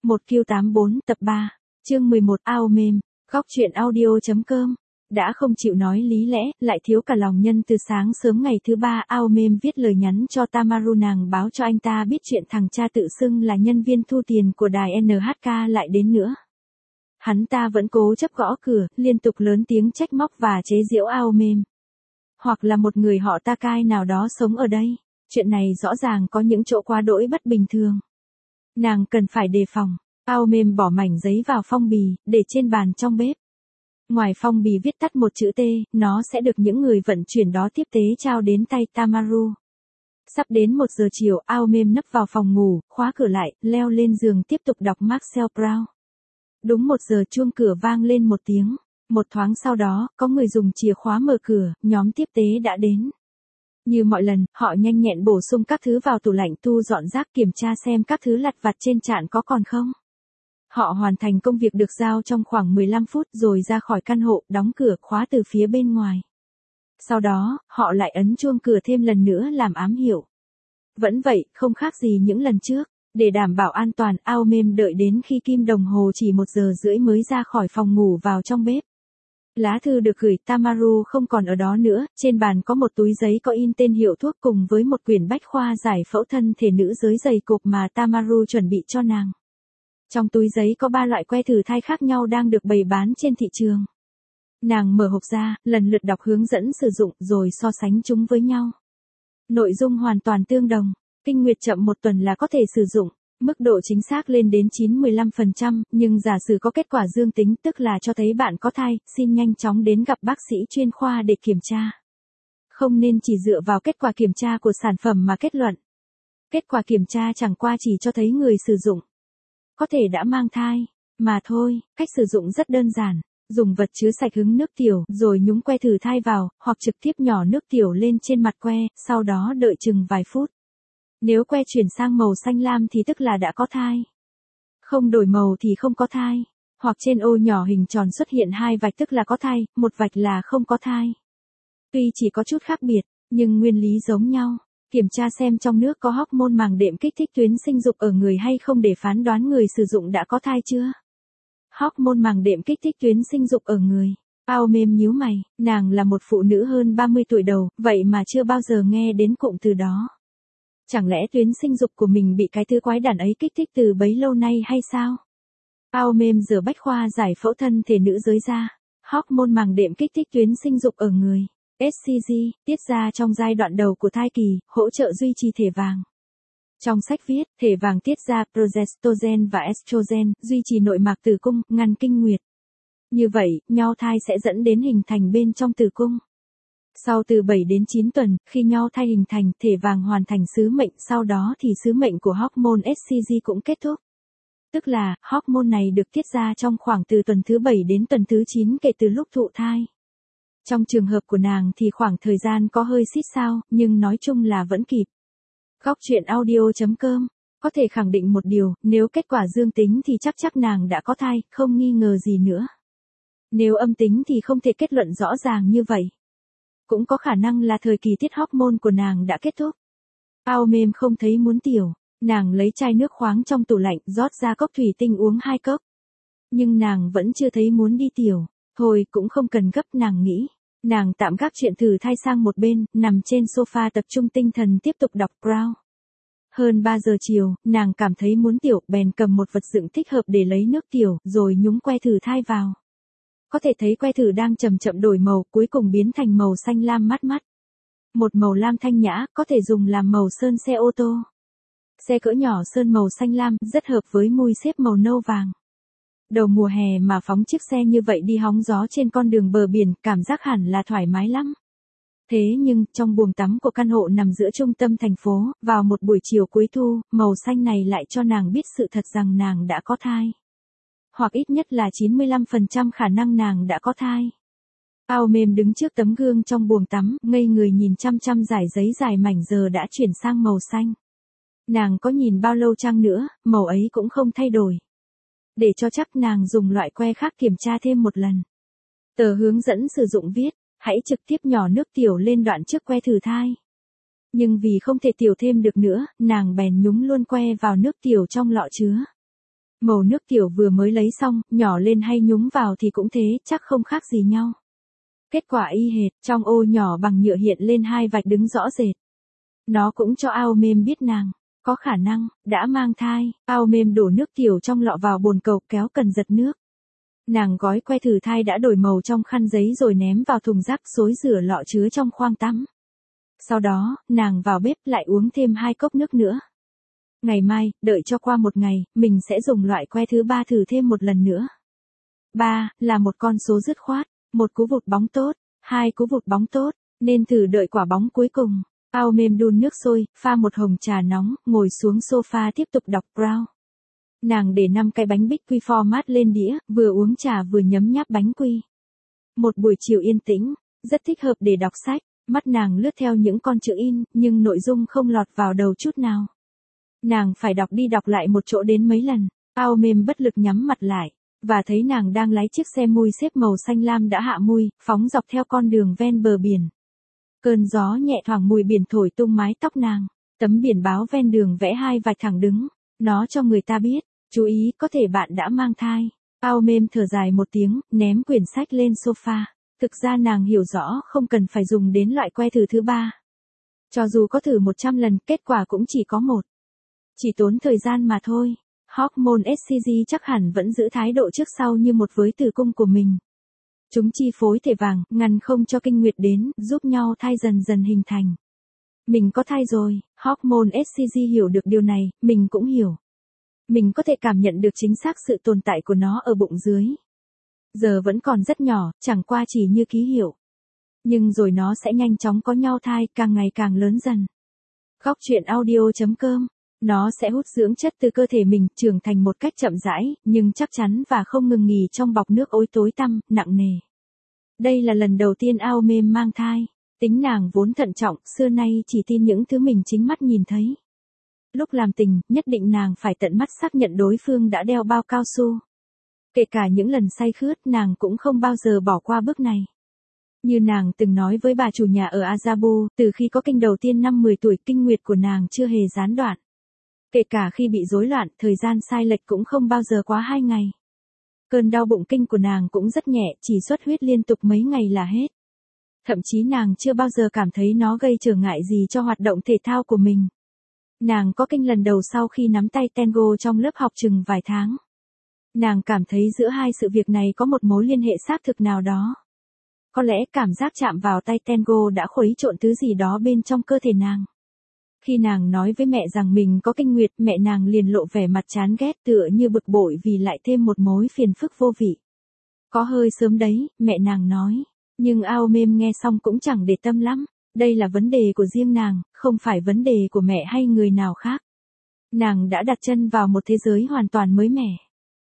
1Q84 tập 3, chương 11 ao mềm, góc truyện audio.com. Đã không chịu nói lý lẽ, lại thiếu cả lòng nhân từ sáng sớm ngày thứ ba ao mềm viết lời nhắn cho Tamaru, nàng báo cho anh ta biết chuyện thằng cha tự xưng là nhân viên thu tiền của đài NHK lại đến nữa. Hắn ta vẫn cố chấp gõ cửa, liên tục lớn tiếng trách móc và chế giễu ao mềm. Hoặc là một người họ Takai nào đó sống ở đây. Chuyện này rõ ràng có những chỗ quá đỗi bất bình thường. Nàng cần phải đề phòng. Ao mềm bỏ mảnh giấy vào phong bì, để trên bàn trong bếp. Ngoài phong bì viết tắt một chữ T, nó sẽ được những người vận chuyển đó tiếp tế trao đến tay Tamaru. Sắp đến 1 giờ chiều, ao mềm nấp vào phòng ngủ, khóa cửa lại, leo lên giường tiếp tục đọc Marcel Proust. Đúng 1 giờ chuông cửa vang lên một tiếng. Một thoáng sau đó, có người dùng chìa khóa mở cửa, nhóm tiếp tế đã đến. Như mọi lần, họ nhanh nhẹn bổ sung các thứ vào tủ lạnh, thu dọn rác, kiểm tra xem các thứ lặt vặt trên trạn có còn không. Họ hoàn thành công việc được giao trong khoảng 15 phút rồi ra khỏi căn hộ, đóng cửa, khóa từ phía bên ngoài. Sau đó, họ lại ấn chuông cửa thêm lần nữa làm ám hiệu. Vẫn vậy, không khác gì những lần trước. Để đảm bảo an toàn, ao mềm đợi đến khi kim đồng hồ chỉ 1 giờ rưỡi mới ra khỏi phòng ngủ vào trong bếp. Lá thư được gửi, Tamaru không còn ở đó nữa, trên bàn có một túi giấy có in tên hiệu thuốc cùng với một quyển bách khoa giải phẫu thân thể nữ giới dày cộp mà Tamaru chuẩn bị cho nàng. Trong túi giấy có 3 loại que thử thai khác nhau đang được bày bán trên thị trường. Nàng mở hộp ra, lần lượt đọc hướng dẫn sử dụng rồi so sánh chúng với nhau. Nội dung hoàn toàn tương đồng, kinh nguyệt chậm 1 tuần là có thể sử dụng. Mức độ chính xác lên đến 95%, nhưng giả sử có kết quả dương tính tức là cho thấy bạn có thai, xin nhanh chóng đến gặp bác sĩ chuyên khoa để kiểm tra. Không nên chỉ dựa vào kết quả kiểm tra của sản phẩm mà kết luận. Kết quả kiểm tra chẳng qua chỉ cho thấy người sử dụng có thể đã mang thai, mà thôi. Cách sử dụng rất đơn giản, dùng vật chứa sạch hứng nước tiểu rồi nhúng que thử thai vào, hoặc trực tiếp nhỏ nước tiểu lên trên mặt que, sau đó đợi chừng vài phút. Nếu que chuyển sang màu xanh lam thì tức là đã có thai. Không đổi màu thì không có thai. Hoặc trên ô nhỏ hình tròn xuất hiện 2 vạch tức là có thai, 1 vạch là không có thai. Tuy chỉ có chút khác biệt, nhưng nguyên lý giống nhau. Kiểm tra xem trong nước có hormone màng đệm kích thích tuyến sinh dục ở người hay không để phán đoán người sử dụng đã có thai chưa. Hormone màng đệm kích thích tuyến sinh dục ở người. Ao mềm nhíu mày, nàng là một phụ nữ hơn 30 tuổi đầu, vậy mà chưa bao giờ nghe đến cụm từ đó. Chẳng lẽ tuyến sinh dục của mình bị cái thứ quái đản ấy kích thích từ bấy lâu nay hay sao? Ao mềm rửa bách khoa giải phẫu thân thể nữ giới ra. Hormone màng đệm kích thích tuyến sinh dục ở người. HCG, tiết ra trong giai đoạn đầu của thai kỳ, hỗ trợ duy trì thể vàng. Trong sách viết, thể vàng tiết ra progesterone và estrogen, duy trì nội mạc tử cung, ngăn kinh nguyệt. Như vậy, nho thai sẽ dẫn đến hình thành bên trong tử cung. Sau từ 7 đến 9 tuần, khi nho thai hình thành, thể vàng hoàn thành sứ mệnh, sau đó thì sứ mệnh của hormone HCG cũng kết thúc. Tức là, hormone này được tiết ra trong khoảng từ tuần thứ 7 đến tuần thứ 9 kể từ lúc thụ thai. Trong trường hợp của nàng thì khoảng thời gian có hơi xít sao, nhưng nói chung là vẫn kịp. Góc truyện audio.com, có thể khẳng định một điều, nếu kết quả dương tính thì chắc nàng đã có thai, không nghi ngờ gì nữa. Nếu âm tính thì không thể kết luận rõ ràng như vậy. Cũng có khả năng là thời kỳ tiết hormone của nàng đã kết thúc. Ao mềm không thấy muốn tiểu, nàng lấy chai nước khoáng trong tủ lạnh, rót ra cốc thủy tinh uống 2 cốc. Nhưng nàng vẫn chưa thấy muốn đi tiểu, thôi cũng không cần gấp, nàng nghĩ. Nàng tạm gác chuyện thử thai sang một bên, nằm trên sofa tập trung tinh thần tiếp tục đọc Proust. Hơn 3 giờ chiều, nàng cảm thấy muốn tiểu, bèn cầm một vật dụng thích hợp để lấy nước tiểu, rồi nhúng que thử thai vào. Có thể thấy que thử đang chậm chậm đổi màu, cuối cùng biến thành màu xanh lam mát mắt. Một màu lam thanh nhã, có thể dùng làm màu sơn xe ô tô. Xe cỡ nhỏ sơn màu xanh lam, rất hợp với mui xếp màu nâu vàng. Đầu mùa hè mà phóng chiếc xe như vậy đi hóng gió trên con đường bờ biển, cảm giác hẳn là thoải mái lắm. Thế nhưng, trong buồng tắm của căn hộ nằm giữa trung tâm thành phố, vào một buổi chiều cuối thu, màu xanh này lại cho nàng biết sự thật rằng nàng đã có thai. Hoặc ít nhất là 95% khả năng nàng đã có thai. Ao mềm đứng trước tấm gương trong buồng tắm, ngây người nhìn chăm chăm dải giấy dài mảnh giờ đã chuyển sang màu xanh. Nàng có nhìn bao lâu chăng nữa, màu ấy cũng không thay đổi. Để cho chắc nàng dùng loại que khác kiểm tra thêm một lần. Tờ hướng dẫn sử dụng viết, hãy trực tiếp nhỏ nước tiểu lên đoạn trước que thử thai. Nhưng vì không thể tiểu thêm được nữa, nàng bèn nhúng luôn que vào nước tiểu trong lọ chứa. Màu nước tiểu vừa mới lấy xong, nhỏ lên hay nhúng vào thì cũng thế, chắc không khác gì nhau. Kết quả y hệt, trong ô nhỏ bằng nhựa hiện lên hai vạch đứng rõ rệt. Nó cũng cho ao mềm biết nàng có khả năng đã mang thai. Ao mềm đổ nước tiểu trong lọ vào bồn cầu, kéo cần giật nước. Nàng gói que thử thai đã đổi màu trong khăn giấy rồi ném vào thùng rác, xối rửa lọ chứa trong khoang tắm. Sau đó, nàng vào bếp lại uống thêm 2 cốc nước nữa. Ngày mai, đợi cho qua 1 ngày, mình sẽ dùng loại que thứ 3 thử thêm một lần nữa. 3 là một con số dứt khoát, 1 cú vụt bóng tốt, 2 cú vụt bóng tốt, nên thử đợi quả bóng cuối cùng. Ao mềm đun nước sôi, pha một hồng trà nóng, ngồi xuống sofa tiếp tục đọc Brown. Nàng để 5 cái bánh bích quy format lên đĩa, vừa uống trà vừa nhấm nháp bánh quy. Một buổi chiều yên tĩnh, rất thích hợp để đọc sách, mắt nàng lướt theo những con chữ in, nhưng nội dung không lọt vào đầu chút nào. Nàng phải đọc đi đọc lại một chỗ đến mấy lần, ao mềm bất lực nhắm mặt lại, và thấy nàng đang lái chiếc xe mui xếp màu xanh lam đã hạ mui, phóng dọc theo con đường ven bờ biển. Cơn gió nhẹ thoảng mùi biển thổi tung mái tóc nàng, tấm biển báo ven đường vẽ 2 vạch thẳng đứng, nó cho người ta biết, chú ý có thể bạn đã mang thai. Ao mềm thở dài một tiếng, ném quyển sách lên sofa. Thực ra nàng hiểu rõ không cần phải dùng đến loại que thử thứ 3. Cho dù có thử 100 lần, kết quả cũng chỉ có 1. Chỉ tốn thời gian mà thôi. Hormone SCG chắc hẳn vẫn giữ thái độ trước sau như một với tử cung của mình. Chúng chi phối thể vàng, ngăn không cho kinh nguyệt đến, giúp nhau thai dần dần hình thành. Mình có thai rồi, hormone SCG hiểu được điều này, mình cũng hiểu. Mình có thể cảm nhận được chính xác sự tồn tại của nó ở bụng dưới. Giờ vẫn còn rất nhỏ, chẳng qua chỉ như ký hiệu. Nhưng rồi nó sẽ nhanh chóng có nhau thai, càng ngày càng lớn dần. Góc truyện audio.com. Nó sẽ hút dưỡng chất từ cơ thể mình, trưởng thành một cách chậm rãi, nhưng chắc chắn và không ngừng nghỉ trong bọc nước ối tối tăm, nặng nề. Đây là lần đầu tiên ao mềm mang thai. Tính nàng vốn thận trọng, xưa nay chỉ tin những thứ mình chính mắt nhìn thấy. Lúc làm tình, nhất định nàng phải tận mắt xác nhận đối phương đã đeo bao cao su. Kể cả những lần say khướt, nàng cũng không bao giờ bỏ qua bước này. Như nàng từng nói với bà chủ nhà ở Azabu, từ khi có kinh đầu tiên năm 10 tuổi, kinh nguyệt của nàng chưa hề gián đoạn. Kể cả khi bị rối loạn, thời gian sai lệch cũng không bao giờ quá 2 ngày. Cơn đau bụng kinh của nàng cũng rất nhẹ, chỉ xuất huyết liên tục mấy ngày là hết. Thậm chí nàng chưa bao giờ cảm thấy nó gây trở ngại gì cho hoạt động thể thao của mình. Nàng có kinh lần đầu sau khi nắm tay tango trong lớp học chừng vài tháng. Nàng cảm thấy giữa hai sự việc này có một mối liên hệ xác thực nào đó. Có lẽ cảm giác chạm vào tay tango đã khuấy trộn thứ gì đó bên trong cơ thể nàng. Khi nàng nói với mẹ rằng mình có kinh nguyệt, mẹ nàng liền lộ vẻ mặt chán ghét, tựa như bực bội vì lại thêm một mối phiền phức vô vị. Có hơi sớm đấy, mẹ nàng nói. Nhưng ao mềm nghe xong cũng chẳng để tâm lắm. Đây là vấn đề của riêng nàng, không phải vấn đề của mẹ hay người nào khác. Nàng đã đặt chân vào một thế giới hoàn toàn mới mẻ.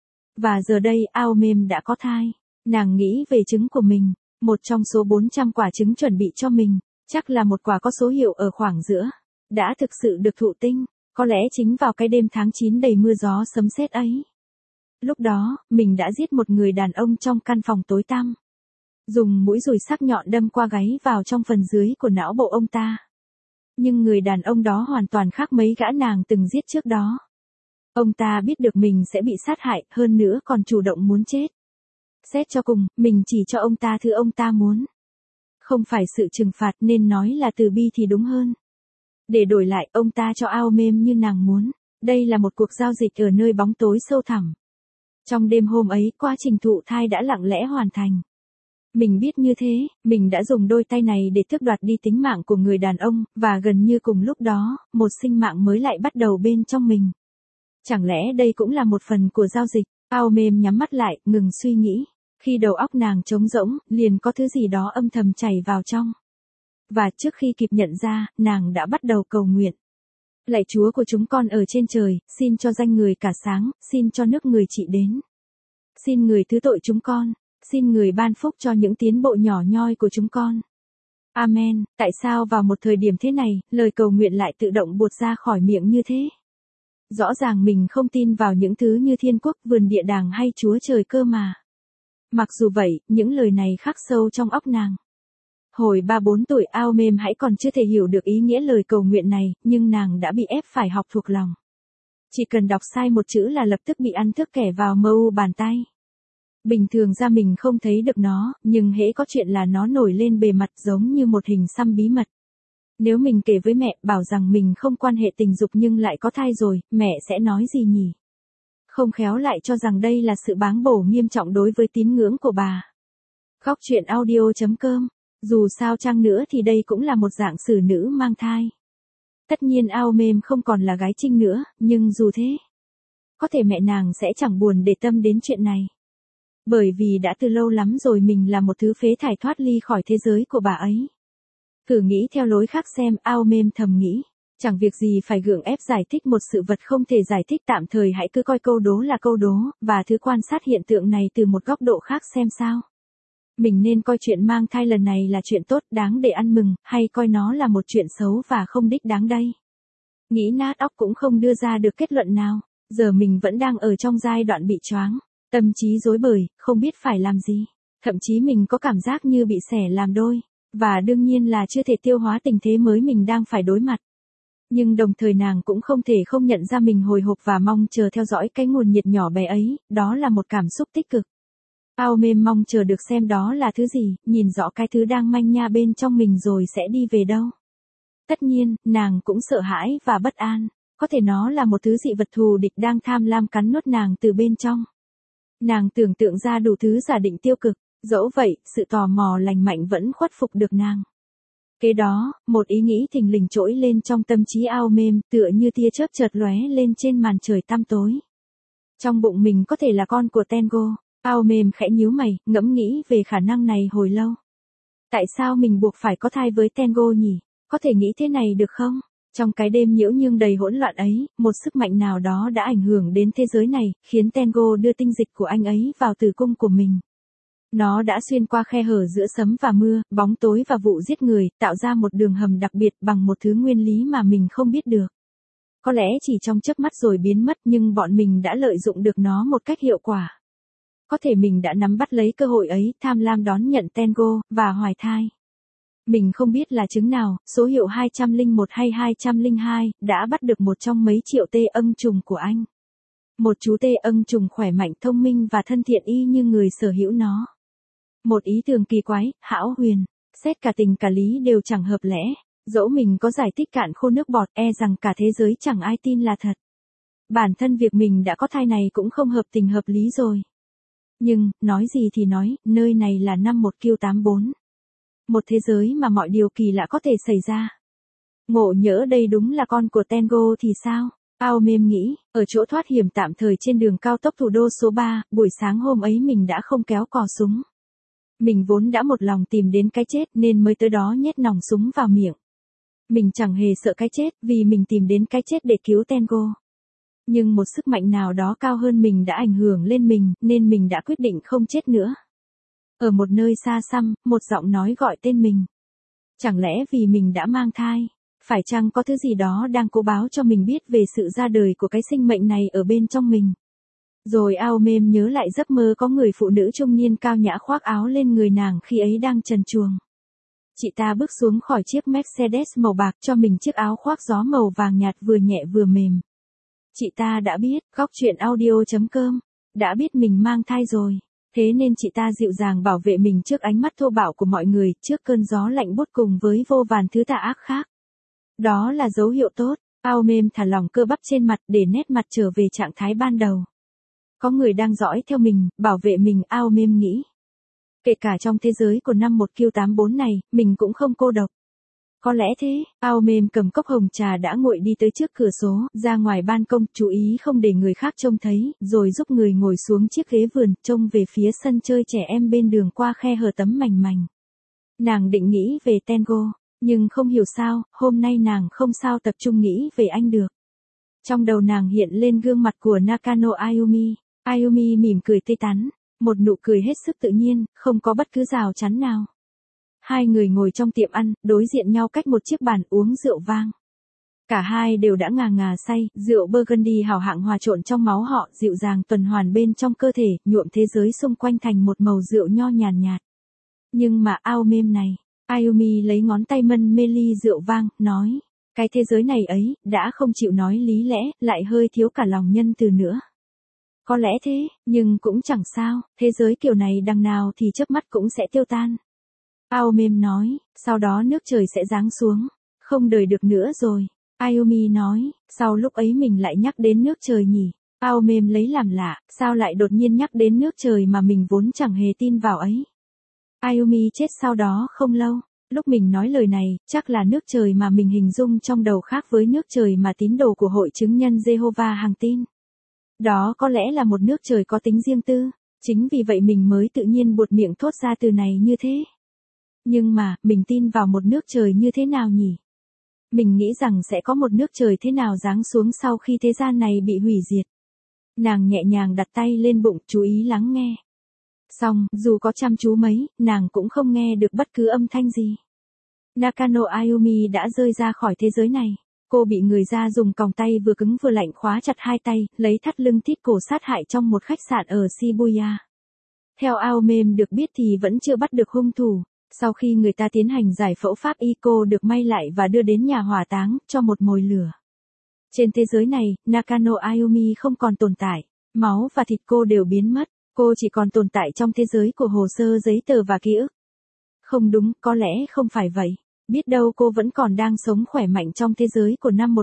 Và giờ đây ao mềm đã có thai. Nàng nghĩ về trứng của mình. Một trong số 400 quả trứng chuẩn bị cho mình. Chắc là một quả có số hiệu ở khoảng giữa. Đã thực sự được thụ tinh. Có lẽ chính vào cái đêm tháng 9 đầy mưa gió sấm sét ấy. Lúc đó, mình đã giết một người đàn ông trong căn phòng tối tăm. Dùng mũi dùi sắc nhọn đâm qua gáy vào trong phần dưới của não bộ ông ta. Nhưng người đàn ông đó hoàn toàn khác mấy gã nàng từng giết trước đó. Ông ta biết được mình sẽ bị sát hại, hơn nữa còn chủ động muốn chết. Xét cho cùng, mình chỉ cho ông ta thứ ông ta muốn. Không phải sự trừng phạt, nên nói là từ bi thì đúng hơn. Để đổi lại, ông ta cho ao mềm như nàng muốn. Đây là một cuộc giao dịch ở nơi bóng tối sâu thẳm. Trong đêm hôm ấy, quá trình thụ thai đã lặng lẽ hoàn thành. Mình biết như thế, mình đã dùng đôi tay này để tước đoạt đi tính mạng của người đàn ông, và gần như cùng lúc đó, một sinh mạng mới lại bắt đầu bên trong mình. Chẳng lẽ đây cũng là một phần của giao dịch? Ao mềm nhắm mắt lại, ngừng suy nghĩ. Khi đầu óc nàng trống rỗng, liền có thứ gì đó âm thầm chảy vào trong. Và trước khi kịp nhận ra, nàng đã bắt đầu cầu nguyện. Lạy Chúa của chúng con ở trên trời, xin cho danh người cả sáng, xin cho nước người trị đến. Xin người thứ tội chúng con. Xin người ban phúc cho những tiến bộ nhỏ nhoi của chúng con. Amen. Tại sao vào một thời điểm thế này, lời cầu nguyện lại tự động buột ra khỏi miệng như thế? Rõ ràng mình không tin vào những thứ như thiên quốc, vườn địa đàng hay Chúa trời cơ mà. Mặc dù vậy, những lời này khắc sâu trong óc nàng. Hồi 3-4 tuổi, ao mềm hãy còn chưa thể hiểu được ý nghĩa lời cầu nguyện này, nhưng nàng đã bị ép phải học thuộc lòng. Chỉ cần đọc sai một chữ là lập tức bị ăn thước kẻ vào mu bàn tay. Bình thường ra mình không thấy được nó, nhưng hễ có chuyện là nó nổi lên bề mặt giống như một hình xăm bí mật. Nếu mình kể với mẹ bảo rằng mình không quan hệ tình dục nhưng lại có thai rồi, mẹ sẽ nói gì nhỉ? Không khéo lại cho rằng đây là sự báng bổ nghiêm trọng đối với tín ngưỡng của bà. Góc truyện audio.com. Dù sao chăng nữa thì đây cũng là một dạng xử nữ mang thai. Tất nhiên ao mềm không còn là gái trinh nữa, nhưng dù thế, có thể mẹ nàng sẽ chẳng buồn để tâm đến chuyện này. Bởi vì đã từ lâu lắm rồi mình là một thứ phế thải thoát ly khỏi thế giới của bà ấy. Thử nghĩ theo lối khác xem, ao mềm thầm nghĩ. Chẳng việc gì phải gượng ép giải thích một sự vật không thể giải thích, tạm thời hãy cứ coi câu đố là câu đố, và thứ quan sát hiện tượng này từ một góc độ khác xem sao. Mình nên coi chuyện mang thai lần này là chuyện tốt đáng để ăn mừng, hay coi nó là một chuyện xấu và không đích đáng đây. Nghĩ nát óc cũng không đưa ra được kết luận nào, giờ mình vẫn đang ở trong giai đoạn bị choáng, tâm trí rối bời, không biết phải làm gì. Thậm chí mình có cảm giác như bị xẻ làm đôi, và đương nhiên là chưa thể tiêu hóa tình thế mới mình đang phải đối mặt. Nhưng đồng thời nàng cũng không thể không nhận ra mình hồi hộp và mong chờ theo dõi cái nguồn nhiệt nhỏ bé ấy, đó là một cảm xúc tích cực. Ao mềm mong chờ được xem đó là thứ gì, nhìn rõ cái thứ đang manh nha bên trong mình rồi sẽ đi về đâu. Tất nhiên, nàng cũng sợ hãi và bất an, có thể nó là một thứ dị vật thù địch đang tham lam cắn nuốt nàng từ bên trong. Nàng tưởng tượng ra đủ thứ giả định tiêu cực, dẫu vậy, sự tò mò lành mạnh vẫn khuất phục được nàng. Kế đó, một ý nghĩ thình lình trỗi lên trong tâm trí ao mềm, tựa như tia chớp chợt lóe lên trên màn trời tăm tối. Trong bụng mình có thể là con của Tengo. Ao mềm khẽ nhíu mày, ngẫm nghĩ về khả năng này hồi lâu. Tại sao mình buộc phải có thai với Tengo nhỉ? Có thể nghĩ thế này được không? Trong cái đêm nhiễu nhương đầy hỗn loạn ấy, một sức mạnh nào đó đã ảnh hưởng đến thế giới này, khiến Tengo đưa tinh dịch của anh ấy vào tử cung của mình. Nó đã xuyên qua khe hở giữa sấm và mưa, bóng tối và vụ giết người, tạo ra một đường hầm đặc biệt bằng một thứ nguyên lý mà mình không biết được. Có lẽ chỉ trong chớp mắt rồi biến mất, nhưng bọn mình đã lợi dụng được nó một cách hiệu quả. Có thể mình đã nắm bắt lấy cơ hội ấy, tham lam đón nhận Tengo, và hoài thai. Mình không biết là trứng nào, số hiệu 201 hay 202, đã bắt được một trong mấy triệu tê ưng trùng của anh. Một chú tê ưng trùng khỏe mạnh, thông minh và thân thiện y như người sở hữu nó. Một ý tưởng kỳ quái, hão huyền, xét cả tình cả lý đều chẳng hợp lẽ. Dẫu mình có giải thích cạn khô nước bọt, e rằng cả thế giới chẳng ai tin là thật. Bản thân việc mình đã có thai này cũng không hợp tình hợp lý rồi. Nhưng, nói gì thì nói, nơi này là năm 1Q84. Một thế giới mà mọi điều kỳ lạ có thể xảy ra. Ngộ nhỡ đây đúng là con của Tengo thì sao? Ao mềm nghĩ, ở chỗ thoát hiểm tạm thời trên đường cao tốc thủ đô số 3, buổi sáng hôm ấy mình đã không kéo cò súng. Mình vốn đã một lòng tìm đến cái chết nên mới tới đó nhét nòng súng vào miệng. Mình chẳng hề sợ cái chết vì mình tìm đến cái chết để cứu Tengo. Nhưng một sức mạnh nào đó cao hơn mình đã ảnh hưởng lên mình, nên mình đã quyết định không chết nữa. Ở một nơi xa xăm, một giọng nói gọi tên mình. Chẳng lẽ vì mình đã mang thai? Phải chăng có thứ gì đó đang cố báo cho mình biết về sự ra đời của cái sinh mệnh này ở bên trong mình? Rồi ao mềm nhớ lại giấc mơ có người phụ nữ trung niên cao nhã khoác áo lên người nàng khi ấy đang trần truồng. Chị ta bước xuống khỏi chiếc Mercedes màu bạc cho mình chiếc áo khoác gió màu vàng nhạt vừa nhẹ vừa mềm. Chị ta đã biết, góc truyện audio.com, đã biết mình mang thai rồi. Thế nên chị ta dịu dàng bảo vệ mình trước ánh mắt thô bạo của mọi người, trước cơn gió lạnh buốt cùng với vô vàn thứ tà ác khác. Đó là dấu hiệu tốt, ao mềm thả lỏng cơ bắp trên mặt để nét mặt trở về trạng thái ban đầu. Có người đang dõi theo mình, bảo vệ mình, ao mềm nghĩ. Kể cả trong thế giới của năm 1Q84 này, mình cũng không cô độc. Có lẽ thế, ao mềm cầm cốc hồng trà đã nguội đi tới trước cửa sổ, ra ngoài ban công, chú ý không để người khác trông thấy, rồi giúp người ngồi xuống chiếc ghế vườn, trông về phía sân chơi trẻ em bên đường qua khe hở tấm mảnh mảnh. Nàng định nghĩ về Tengo, nhưng không hiểu sao, hôm nay nàng không sao tập trung nghĩ về anh được. Trong đầu nàng hiện lên gương mặt của Nakano Ayumi. Ayumi mỉm cười tươi tắn, một nụ cười hết sức tự nhiên, không có bất cứ rào chắn nào. Hai người ngồi trong tiệm ăn, đối diện nhau cách một chiếc bàn uống rượu vang. Cả hai đều đã ngà ngà say, rượu Burgundy hào hạng hòa trộn trong máu họ, dịu dàng tuần hoàn bên trong cơ thể, nhuộm thế giới xung quanh thành một màu rượu nho nhàn nhạt. Nhưng mà ao mềm này, Ayumi lấy ngón tay mân mê ly rượu vang, nói, Cái thế giới này ấy, đã không chịu nói lý lẽ, lại hơi thiếu cả lòng nhân từ nữa. Có lẽ thế, nhưng cũng chẳng sao, thế giới kiểu này đằng nào thì chớp mắt cũng sẽ tiêu tan. Aomem nói, sau đó nước trời sẽ giáng xuống. Không đợi được nữa rồi. Ayumi nói, sau lúc ấy mình lại nhắc đến nước trời nhỉ. Aomem lấy làm lạ, sao lại đột nhiên nhắc đến nước trời mà mình vốn chẳng hề tin vào ấy. Ayumi chết sau đó không lâu. Lúc mình nói lời này, chắc là nước trời mà mình hình dung trong đầu khác với nước trời mà tín đồ của hội chứng nhân Jehovah hàng tin. Đó có lẽ là một nước trời có tính riêng tư, chính vì vậy mình mới tự nhiên buột miệng thốt ra từ này như thế. Nhưng mà, mình tin vào một nước trời như thế nào nhỉ? Mình nghĩ rằng sẽ có một nước trời thế nào giáng xuống sau khi thế gian này bị hủy diệt. Nàng nhẹ nhàng đặt tay lên bụng, chú ý lắng nghe. Xong, dù có chăm chú mấy, nàng cũng không nghe được bất cứ âm thanh gì. Nakano Ayumi đã rơi ra khỏi thế giới này. Cô bị người da dùng còng tay vừa cứng vừa lạnh khóa chặt hai tay, lấy thắt lưng thít cổ sát hại trong một khách sạn ở Shibuya. Theo Aomem được biết thì vẫn chưa bắt được hung thủ. Sau khi người ta tiến hành giải phẫu pháp y, cô được may lại và đưa đến nhà hỏa táng, cho một mồi lửa. Trên thế giới này, Nakano Ayumi không còn tồn tại. Máu và thịt cô đều biến mất. Cô chỉ còn tồn tại trong thế giới của hồ sơ giấy tờ và ký ức. Không đúng, có lẽ không phải vậy. Biết đâu cô vẫn còn đang sống khỏe mạnh trong thế giới của năm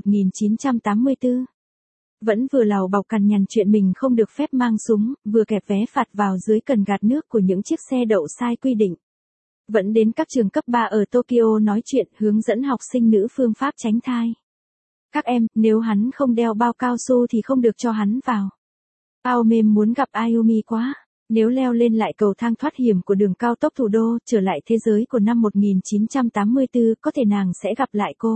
1984. Vẫn vừa lào bọc cằn nhằn chuyện mình không được phép mang súng, vừa kẹp vé phạt vào dưới cần gạt nước của những chiếc xe đậu sai quy định. Vẫn đến các trường cấp 3 ở Tokyo nói chuyện hướng dẫn học sinh nữ phương pháp tránh thai. Các em, nếu hắn không đeo bao cao su thì không được cho hắn vào. Aomem muốn gặp Ayumi quá. Nếu leo lên lại cầu thang thoát hiểm của đường cao tốc thủ đô, trở lại thế giới của năm 1984, có thể nàng sẽ gặp lại cô.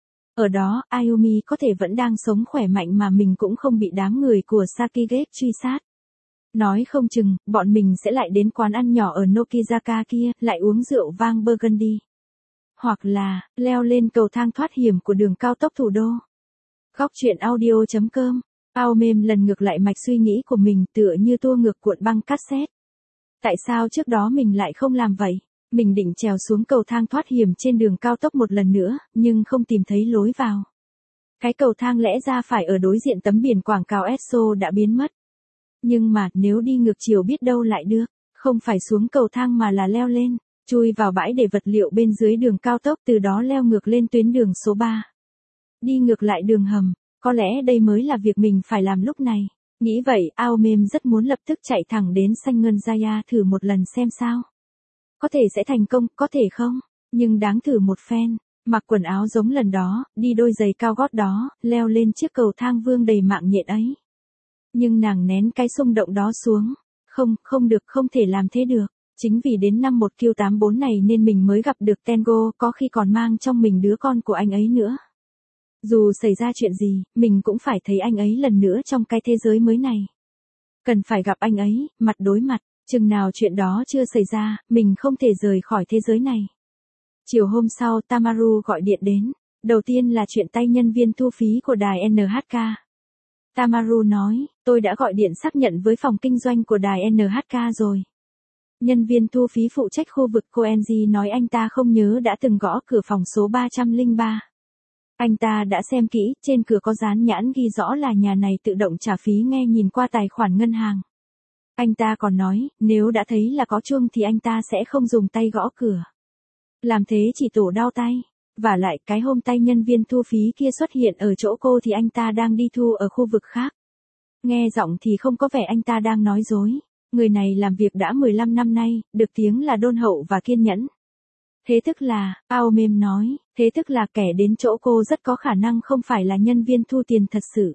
Ở đó, Ayumi có thể vẫn đang sống khỏe mạnh mà mình cũng không bị đám người của Sakigate truy sát. Nói không chừng, bọn mình sẽ lại đến quán ăn nhỏ ở Nokizaka kia, lại uống rượu vang Burgundy. Hoặc là, leo lên cầu thang thoát hiểm của đường cao tốc thủ đô. Góc truyện audio.com. Aomem lần ngược lại mạch suy nghĩ của mình tựa như tua ngược cuộn băng cassette. Tại sao trước đó mình lại không làm vậy? Mình định trèo xuống cầu thang thoát hiểm trên đường cao tốc một lần nữa, nhưng không tìm thấy lối vào. Cái cầu thang lẽ ra phải ở đối diện tấm biển quảng cáo Esso đã biến mất. Nhưng mà nếu đi ngược chiều biết đâu lại được, không phải xuống cầu thang mà là leo lên, chui vào bãi để vật liệu bên dưới đường cao tốc, từ đó leo ngược lên tuyến đường số 3. Đi ngược lại đường hầm, có lẽ đây mới là việc mình phải làm lúc này. Nghĩ vậy, Aomem rất muốn lập tức chạy thẳng đến Sangeunjaya thử một lần xem sao. Có thể sẽ thành công, có thể không, nhưng đáng thử một phen. Mặc quần áo giống lần đó, đi đôi giày cao gót đó, leo lên chiếc cầu thang vương đầy mạng nhện ấy. Nhưng nàng nén cái xung động đó xuống. Không được, không thể làm thế được. Chính vì đến năm 1Q84 này nên mình mới gặp được Tengo, có khi còn mang trong mình đứa con của anh ấy nữa. Dù xảy ra chuyện gì, mình cũng phải thấy anh ấy lần nữa trong cái thế giới mới này. Cần phải gặp anh ấy, mặt đối mặt, chừng nào chuyện đó chưa xảy ra, mình không thể rời khỏi thế giới này. Chiều hôm sau, Tamaru gọi điện đến. Đầu tiên là chuyện tay nhân viên thu phí của đài NHK. Tamaru nói, tôi đã gọi điện xác nhận với phòng kinh doanh của đài NHK rồi. Nhân viên thu phí phụ trách khu vực Koenji nói anh ta không nhớ đã từng gõ cửa phòng số 303. Anh ta đã xem kỹ, trên cửa có dán nhãn ghi rõ là nhà này tự động trả phí nghe nhìn qua tài khoản ngân hàng. Anh ta còn nói, nếu đã thấy là có chuông thì anh ta sẽ không dùng tay gõ cửa. Làm thế chỉ tổ đau tay. Vả lại, cái hôm tay nhân viên thu phí kia xuất hiện ở chỗ cô thì anh ta đang đi thu ở khu vực khác. Nghe giọng thì không có vẻ anh ta đang nói dối. Người này làm việc đã 15 năm nay, được tiếng là đôn hậu và kiên nhẫn. Thế tức là, Aomem nói, thế tức là kẻ đến chỗ cô rất có khả năng không phải là nhân viên thu tiền thật sự.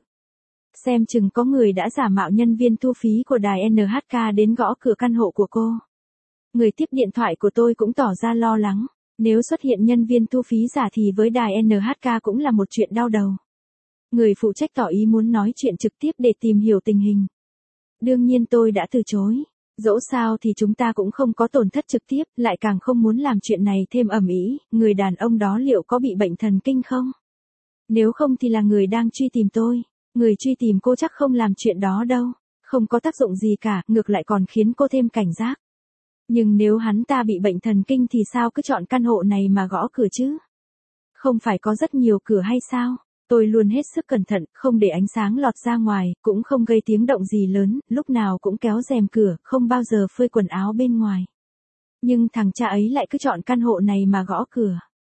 Xem chừng có người đã giả mạo nhân viên thu phí của đài NHK đến gõ cửa căn hộ của cô. Người tiếp điện thoại của tôi cũng tỏ ra lo lắng. Nếu xuất hiện nhân viên thu phí giả thì với đài NHK cũng là một chuyện đau đầu. Người phụ trách tỏ ý muốn nói chuyện trực tiếp để tìm hiểu tình hình. Đương nhiên tôi đã từ chối. Dẫu sao thì chúng ta cũng không có tổn thất trực tiếp, lại càng không muốn làm chuyện này thêm ầm ĩ. Người đàn ông đó liệu có bị bệnh thần kinh không? Nếu không thì là người đang truy tìm tôi. Người truy tìm cô chắc không làm chuyện đó đâu. Không có tác dụng gì cả, ngược lại còn khiến cô thêm cảnh giác. Nhưng nếu hắn ta bị bệnh thần kinh thì sao cứ chọn căn hộ này mà gõ cửa chứ? Không phải có rất nhiều cửa hay sao? Tôi luôn hết sức cẩn thận, không để ánh sáng lọt ra ngoài, cũng không gây tiếng động gì lớn, lúc nào cũng kéo rèm cửa, không bao giờ phơi quần áo bên ngoài. Nhưng thằng cha ấy lại cứ chọn căn hộ này mà gõ cửa.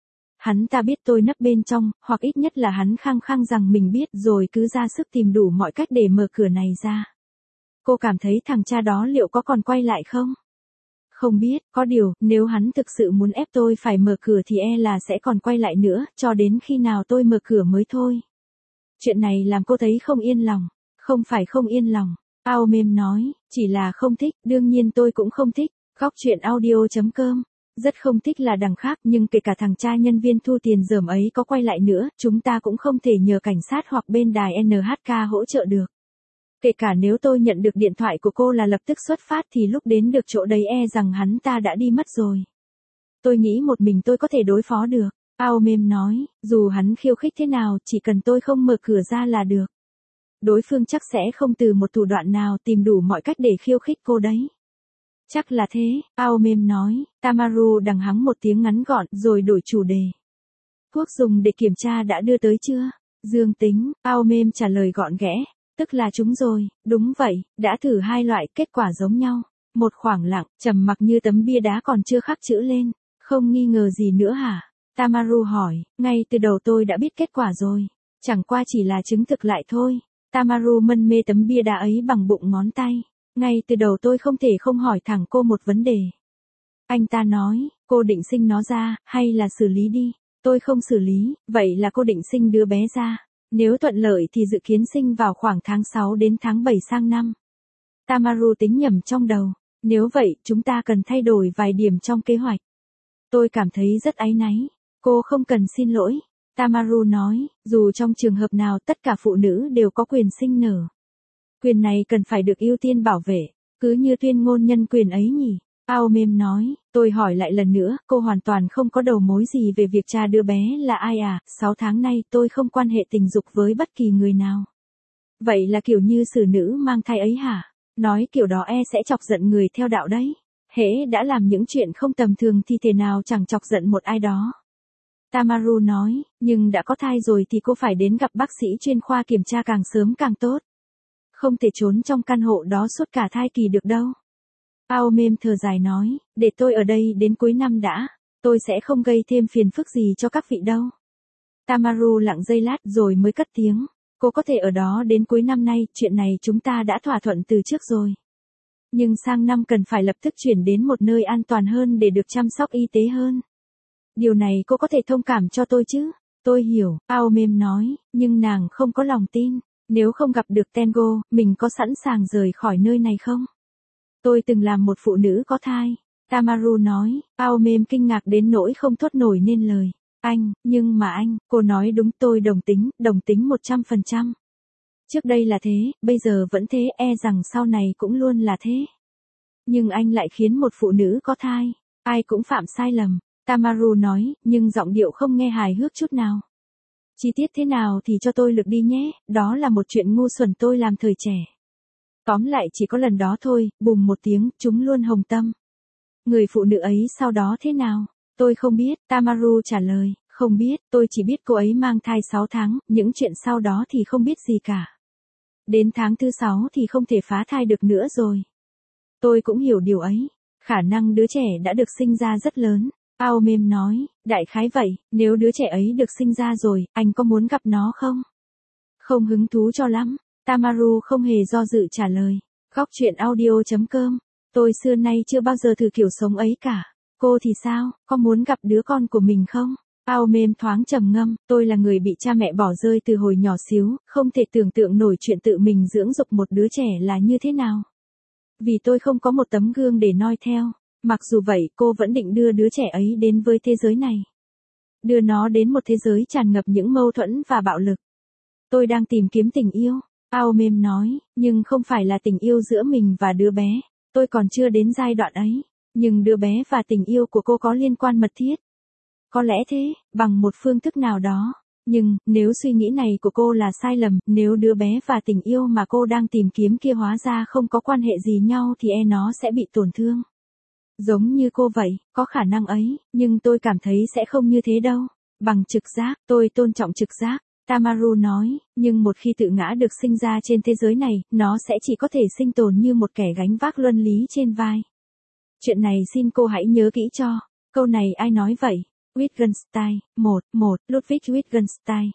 Hắn ta biết tôi nấp bên trong, hoặc ít nhất là hắn khăng khăng rằng mình biết rồi cứ ra sức tìm đủ mọi cách để mở cửa này ra. Cô cảm thấy thằng cha đó liệu có còn quay lại không? Không biết, có điều, nếu hắn thực sự muốn ép tôi phải mở cửa thì e là sẽ còn quay lại nữa, cho đến khi nào tôi mở cửa mới thôi. Chuyện này làm cô thấy không yên lòng. Không phải không yên lòng, Ao Mêm nói, chỉ là không thích, đương nhiên tôi cũng không thích. Góc truyện audio.com. Rất không thích là đằng khác, nhưng kể cả thằng cha nhân viên thu tiền dởm ấy có quay lại nữa, chúng ta cũng không thể nhờ cảnh sát hoặc bên đài NHK hỗ trợ được. Kể cả nếu tôi nhận được điện thoại của cô là lập tức xuất phát thì lúc đến được chỗ đấy e rằng hắn ta đã đi mất rồi. Tôi nghĩ một mình tôi có thể đối phó được. Ao Mêm nói, dù hắn khiêu khích thế nào, chỉ cần tôi không mở cửa ra là được. Đối phương chắc sẽ không từ một thủ đoạn nào tìm đủ mọi cách để khiêu khích cô đấy. Chắc là thế, Ao Mêm nói. Tamaru đằng hắng một tiếng ngắn gọn rồi đổi chủ đề. Thuốc dùng để kiểm tra đã đưa tới chưa? Dương tính, Ao Mêm trả lời gọn ghẽ. Tức là chúng rồi, đúng vậy, đã thử 2 loại, kết quả giống nhau. Một khoảng lặng, trầm mặc như tấm bia đá còn chưa khắc chữ lên. Không nghi ngờ gì nữa hả? Tamaru hỏi, ngay từ đầu tôi đã biết kết quả rồi. Chẳng qua chỉ là chứng thực lại thôi. Tamaru mân mê tấm bia đá ấy bằng bụng ngón tay. Ngay từ đầu tôi không thể không hỏi thẳng cô một vấn đề. Anh ta nói, cô định sinh nó ra, hay là xử lý đi? Tôi không xử lý, vậy là cô định sinh đứa bé ra. Nếu thuận lợi thì dự kiến sinh vào khoảng tháng 6 đến tháng 7 sang năm. Tamaru tính nhầm trong đầu. Nếu vậy, chúng ta cần thay đổi vài điểm trong kế hoạch. Tôi cảm thấy rất áy náy. Cô không cần xin lỗi. Tamaru nói, dù trong trường hợp nào tất cả phụ nữ đều có quyền sinh nở. Quyền này cần phải được ưu tiên bảo vệ, cứ như tuyên ngôn nhân quyền ấy nhỉ. Ao Mêm nói, tôi hỏi lại lần nữa, cô hoàn toàn không có đầu mối gì về việc cha đứa bé là ai à? 6 tháng nay tôi không quan hệ tình dục với bất kỳ người nào. Vậy là kiểu như xử nữ mang thai ấy hả? Nói kiểu đó e sẽ chọc giận người theo đạo đấy. Hễ đã làm những chuyện không tầm thường thì thể nào chẳng chọc giận một ai đó. Tamaru nói, nhưng đã có thai rồi thì cô phải đến gặp bác sĩ chuyên khoa kiểm tra càng sớm càng tốt. Không thể trốn trong căn hộ đó suốt cả thai kỳ được đâu. Ao Mêm thở dài nói, để tôi ở đây đến cuối năm đã, tôi sẽ không gây thêm phiền phức gì cho các vị đâu. Tamaru lặng giây lát rồi mới cất tiếng, cô có thể ở đó đến cuối năm nay, chuyện này chúng ta đã thỏa thuận từ trước rồi. Nhưng sang năm cần phải lập tức chuyển đến một nơi an toàn hơn để được chăm sóc y tế hơn. Điều này cô có thể thông cảm cho tôi chứ? Tôi hiểu, Ao Mêm nói, nhưng nàng không có lòng tin. Nếu không gặp được Tengo, mình có sẵn sàng rời khỏi nơi này không? Tôi từng làm một phụ nữ có thai. Tamaru nói, Ao Mêm kinh ngạc đến nỗi không thốt nổi nên lời. Nhưng mà anh, cô nói đúng, tôi đồng tính 100%. Trước đây là thế, bây giờ vẫn thế, e rằng sau này cũng luôn là thế. Nhưng anh lại khiến một phụ nữ có thai. Ai cũng phạm sai lầm. Tamaru nói, nhưng giọng điệu không nghe hài hước chút nào. Chi tiết thế nào thì cho tôi lược đi nhé, đó là một chuyện ngu xuẩn tôi làm thời trẻ. Tóm lại chỉ có lần đó thôi, bùm một tiếng, chúng luôn hồng tâm. Người phụ nữ ấy sau đó thế nào? Tôi không biết, Tamaru trả lời, không biết, tôi chỉ biết cô ấy mang thai 6 tháng, những chuyện sau đó thì không biết gì cả. Đến tháng thứ 6 thì không thể phá thai được nữa rồi. Tôi cũng hiểu điều ấy, khả năng đứa trẻ đã được sinh ra rất lớn. Ao Mêm nói, đại khái vậy, nếu đứa trẻ ấy được sinh ra rồi, anh có muốn gặp nó không? Không hứng thú cho lắm. Tamaru không hề do dự trả lời. Góc truyện audio.com. Tôi xưa nay chưa bao giờ thử kiểu sống ấy cả. Cô thì sao, có muốn gặp đứa con của mình không? Ao Mêm thoáng trầm ngâm, tôi là người bị cha mẹ bỏ rơi từ hồi nhỏ xíu, không thể tưởng tượng nổi chuyện tự mình dưỡng dục một đứa trẻ là như thế nào. Vì tôi không có một tấm gương để noi theo. Mặc dù vậy, cô vẫn định đưa đứa trẻ ấy đến với thế giới này. Đưa nó đến một thế giới tràn ngập những mâu thuẫn và bạo lực. Tôi đang tìm kiếm tình yêu. Ao Mêm nói, nhưng không phải là tình yêu giữa mình và đứa bé. Tôi còn chưa đến giai đoạn ấy. Nhưng đứa bé và tình yêu của cô có liên quan mật thiết. Có lẽ thế, bằng một phương thức nào đó. Nhưng, nếu suy nghĩ này của cô là sai lầm, nếu đứa bé và tình yêu mà cô đang tìm kiếm kia hóa ra không có quan hệ gì nhau thì e nó sẽ bị tổn thương. Giống như cô vậy, có khả năng ấy, nhưng tôi cảm thấy sẽ không như thế đâu. Bằng trực giác, tôi tôn trọng trực giác. Tamaru nói, nhưng một khi tự ngã được sinh ra trên thế giới này, nó sẽ chỉ có thể sinh tồn như một kẻ gánh vác luân lý trên vai. Chuyện này xin cô hãy nhớ kỹ cho. Câu này ai nói vậy? Wittgenstein, 1. Ludwig Wittgenstein,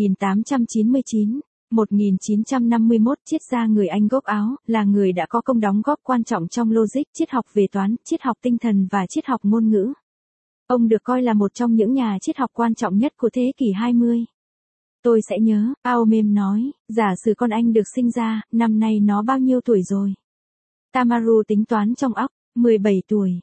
1899-1951, triết gia người Anh gốc Áo, là người đã có công đóng góp quan trọng trong logic, triết học về toán, triết học tinh thần và triết học ngôn ngữ. Ông được coi là một trong những nhà triết học quan trọng nhất của thế kỷ 20. Tôi sẽ nhớ, Aomem nói, giả sử con anh được sinh ra, năm nay nó bao nhiêu tuổi rồi? Tamaru tính toán trong óc, 17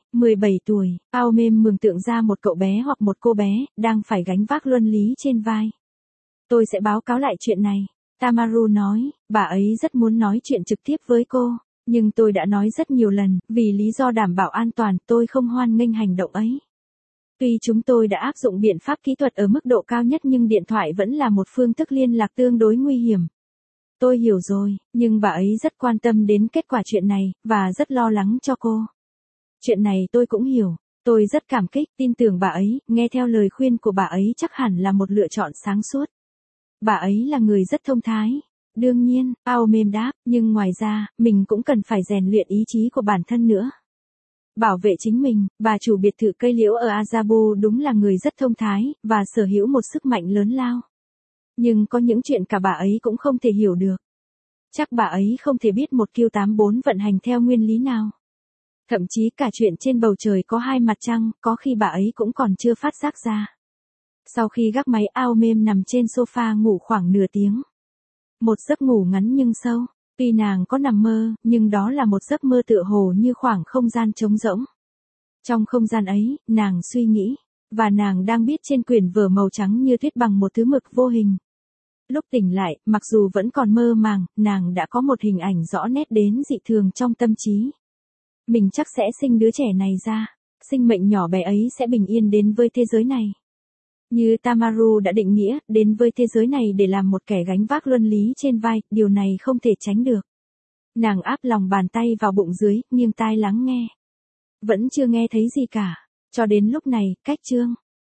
tuổi, Aomem mường tượng ra một cậu bé hoặc một cô bé, đang phải gánh vác luân lý trên vai. Tôi sẽ báo cáo lại chuyện này. Tamaru nói, bà ấy rất muốn nói chuyện trực tiếp với cô, nhưng tôi đã nói rất nhiều lần, vì lý do đảm bảo an toàn, tôi không hoan nghênh hành động ấy. Tuy chúng tôi đã áp dụng biện pháp kỹ thuật ở mức độ cao nhất nhưng điện thoại vẫn là một phương thức liên lạc tương đối nguy hiểm. Tôi hiểu rồi, nhưng bà ấy rất quan tâm đến kết quả chuyện này, và rất lo lắng cho cô. Chuyện này tôi cũng hiểu, tôi rất cảm kích, tin tưởng bà ấy, nghe theo lời khuyên của bà ấy chắc hẳn là một lựa chọn sáng suốt. Bà ấy là người rất thông thái. Đương nhiên, Aomem đáp, nhưng ngoài ra, mình cũng cần phải rèn luyện ý chí của bản thân nữa. Bảo vệ chính mình, bà chủ biệt thự cây liễu ở Azabu đúng là người rất thông thái, và sở hữu một sức mạnh lớn lao. Nhưng có những chuyện cả bà ấy cũng không thể hiểu được. Chắc bà ấy không thể biết một Q84 vận hành theo nguyên lý nào. Thậm chí cả chuyện trên bầu trời có hai mặt trăng, có khi bà ấy cũng còn chưa phát giác ra. Sau khi gác máy, Aomem nằm trên sofa ngủ khoảng nửa tiếng. Một giấc ngủ ngắn nhưng sâu. Tuy nàng có nằm mơ, nhưng đó là một giấc mơ tựa hồ như khoảng không gian trống rỗng. Trong không gian ấy, nàng suy nghĩ, và nàng đang viết trên quyển vở màu trắng như tuyết bằng một thứ mực vô hình. Lúc tỉnh lại, mặc dù vẫn còn mơ màng, nàng đã có một hình ảnh rõ nét đến dị thường trong tâm trí. Mình chắc sẽ sinh đứa trẻ này ra, sinh mệnh nhỏ bé ấy sẽ bình yên đến với thế giới này. Như Tamaru đã định nghĩa, đến với thế giới này để làm một kẻ gánh vác luân lý trên vai, điều này không thể tránh được. Nàng áp lòng bàn tay vào bụng dưới, nghiêng tai lắng nghe. Vẫn chưa nghe thấy gì cả. Cho đến lúc này, cách chương